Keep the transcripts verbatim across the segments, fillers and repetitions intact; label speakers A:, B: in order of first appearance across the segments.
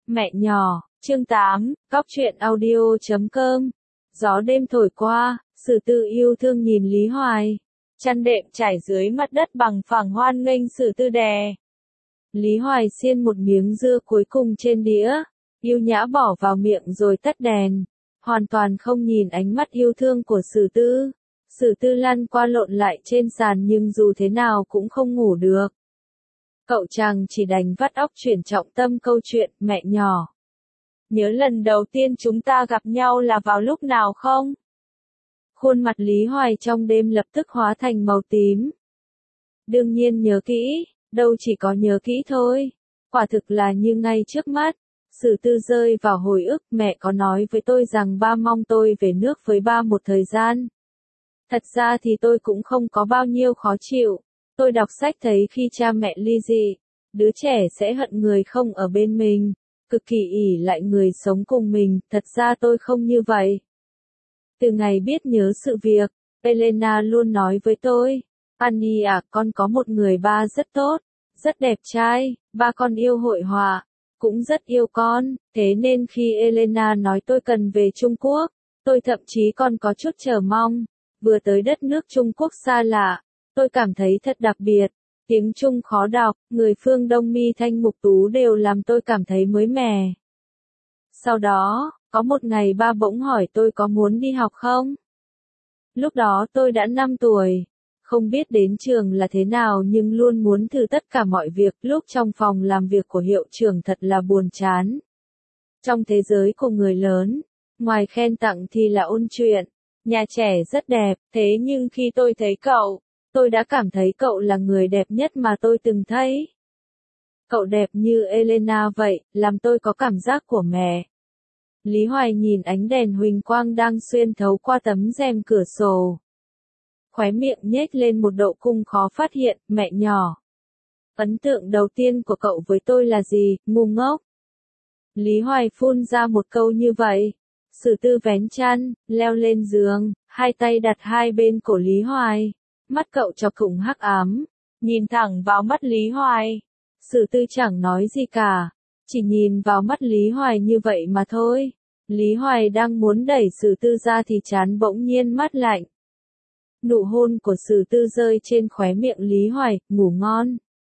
A: Mẹ nhỏ, chương tám, Cóc truyện audio chấm com. Gió đêm thổi qua, Sử Tư yêu thương nhìn Lý Hoài. Chăn đệm trải dưới mặt đất bằng phẳng hoan nghênh Sử Tư đè. Lý Hoài xiên một miếng dưa cuối cùng trên đĩa, yêu nhã bỏ vào miệng rồi tắt đèn, hoàn toàn không nhìn ánh mắt yêu thương của Sử Tư. Sử Tư lăn qua lộn lại trên sàn nhưng dù thế nào cũng không ngủ được. Cậu chàng chỉ đành vắt óc chuyển trọng tâm câu chuyện. Mẹ nhỏ, nhớ lần đầu tiên chúng ta gặp nhau là vào lúc nào không? Khuôn mặt Lý Hoài trong đêm lập tức hóa thành màu tím. Đương nhiên nhớ kỹ, đâu chỉ có nhớ kỹ thôi. Quả thực là như ngay trước mắt. Sử Tư rơi vào hồi ức. Mẹ có nói với tôi rằng ba mong tôi về nước với ba một thời gian. Thật ra thì tôi cũng không có bao nhiêu khó chịu. Tôi đọc sách thấy khi cha mẹ ly dị, đứa trẻ sẽ hận người không ở bên mình, cực kỳ ỷ lại người sống cùng mình. Thật ra tôi không như vậy. Từ ngày biết nhớ sự việc, Elena luôn nói với tôi, Annie à, con có một người ba rất tốt, rất đẹp trai, ba con yêu hội họa, cũng rất yêu con. Thế nên khi Elena nói tôi cần về Trung Quốc, tôi thậm chí còn có chút chờ mong. Vừa tới đất nước Trung Quốc xa lạ, tôi cảm thấy thật đặc biệt. Tiếng Trung khó đọc, người phương Đông mi thanh mục tú đều làm tôi cảm thấy mới mẻ. Sau đó, có một ngày ba bỗng hỏi tôi có muốn đi học không? Lúc đó tôi đã năm tuổi, không biết đến trường là thế nào nhưng luôn muốn thử tất cả mọi việc. Lúc trong phòng làm việc của hiệu trưởng thật là buồn chán. Trong thế giới của người lớn, ngoài khen tặng thì là ôn chuyện. Nhà trẻ rất đẹp, thế nhưng khi tôi thấy cậu, tôi đã cảm thấy cậu là người đẹp nhất mà tôi từng thấy. Cậu đẹp như Elena vậy, làm tôi có cảm giác của mẹ. Lý Hoài nhìn ánh đèn huỳnh quang đang xuyên thấu qua tấm rèm cửa sổ. Khóe miệng nhếch lên một độ cung khó phát hiện. Mẹ nhỏ, ấn tượng đầu tiên của cậu với tôi là gì? Ngu ngốc. Lý Hoài phun ra một câu như vậy. Sử Tư vén chăn, leo lên giường, hai tay đặt hai bên cổ Lý Hoài. Mắt cậu chọc thủng hắc ám, nhìn thẳng vào mắt Lý Hoài. Sử Tư chẳng nói gì cả, chỉ nhìn vào mắt Lý Hoài như vậy mà thôi. Lý Hoài đang muốn đẩy Sử Tư ra thì trán bỗng nhiên mát lạnh. Nụ hôn của Sử Tư rơi trên khóe miệng Lý Hoài. Ngủ ngon.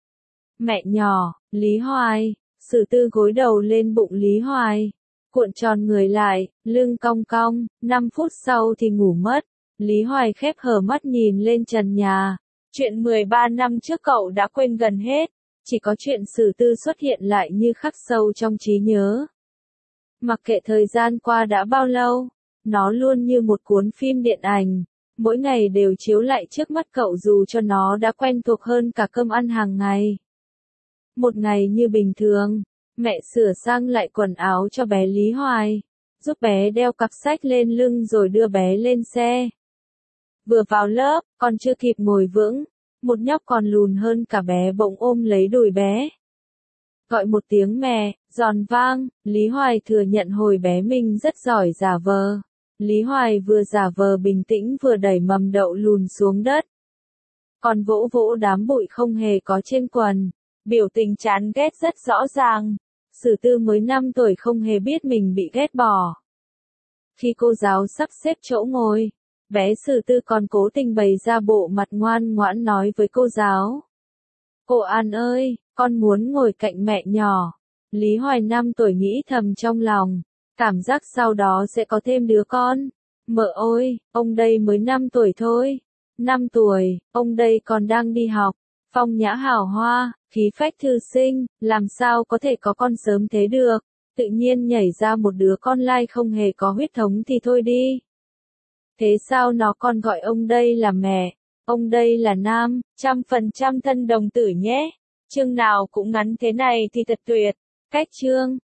A: Mẹ nhỏ, Lý Hoài. Sử Tư gối đầu lên bụng Lý Hoài, cuộn tròn người lại, lưng cong cong. Năm phút sau thì ngủ mất. Lý Hoài khép hờ mắt nhìn lên trần nhà. Chuyện mười ba năm trước cậu đã quên gần hết. Chỉ có chuyện Sử Tư xuất hiện lại như khắc sâu trong trí nhớ. Mặc kệ thời gian qua đã bao lâu, nó luôn như một cuốn phim điện ảnh. Mỗi ngày đều chiếu lại trước mắt cậu dù cho nó đã quen thuộc hơn cả cơm ăn hàng ngày. Một ngày như bình thường, mẹ sửa sang lại quần áo cho bé Lý Hoài, giúp bé đeo cặp sách lên lưng rồi đưa bé lên xe. Vừa vào lớp, còn chưa kịp ngồi vững, một nhóc còn lùn hơn cả bé bỗng ôm lấy đùi bé. Gọi một tiếng mẹ, giòn vang. Lý Hoài thừa nhận hồi bé mình rất giỏi giả vờ. Lý Hoài vừa giả vờ bình tĩnh vừa đẩy mầm đậu lùn xuống đất. Còn vỗ vỗ đám bụi không hề có trên quần. Biểu tình chán ghét rất rõ ràng. Sử Tư mới năm tuổi không hề biết mình bị ghét bỏ. Khi cô giáo sắp xếp chỗ ngồi, bé Sử Tư còn cố tình bày ra bộ mặt ngoan ngoãn nói với cô giáo. Cô An ơi, con muốn ngồi cạnh mẹ nhỏ. Lý Hoài năm tuổi nghĩ thầm trong lòng. Cảm giác sau đó sẽ có thêm đứa con. Mợ ơi, ông đây mới năm tuổi thôi. năm tuổi, ông đây còn đang đi học. Phong nhã hào hoa, khí phách thư sinh, làm sao có thể có con sớm thế được. Tự nhiên nhảy ra một đứa con lai không hề có huyết thống thì thôi đi. Thế sao nó còn gọi ông đây là mẹ, ông đây là nam, trăm phần trăm thân đồng tử nhé. Chương nào cũng ngắn thế này thì thật tuyệt. Cách chương.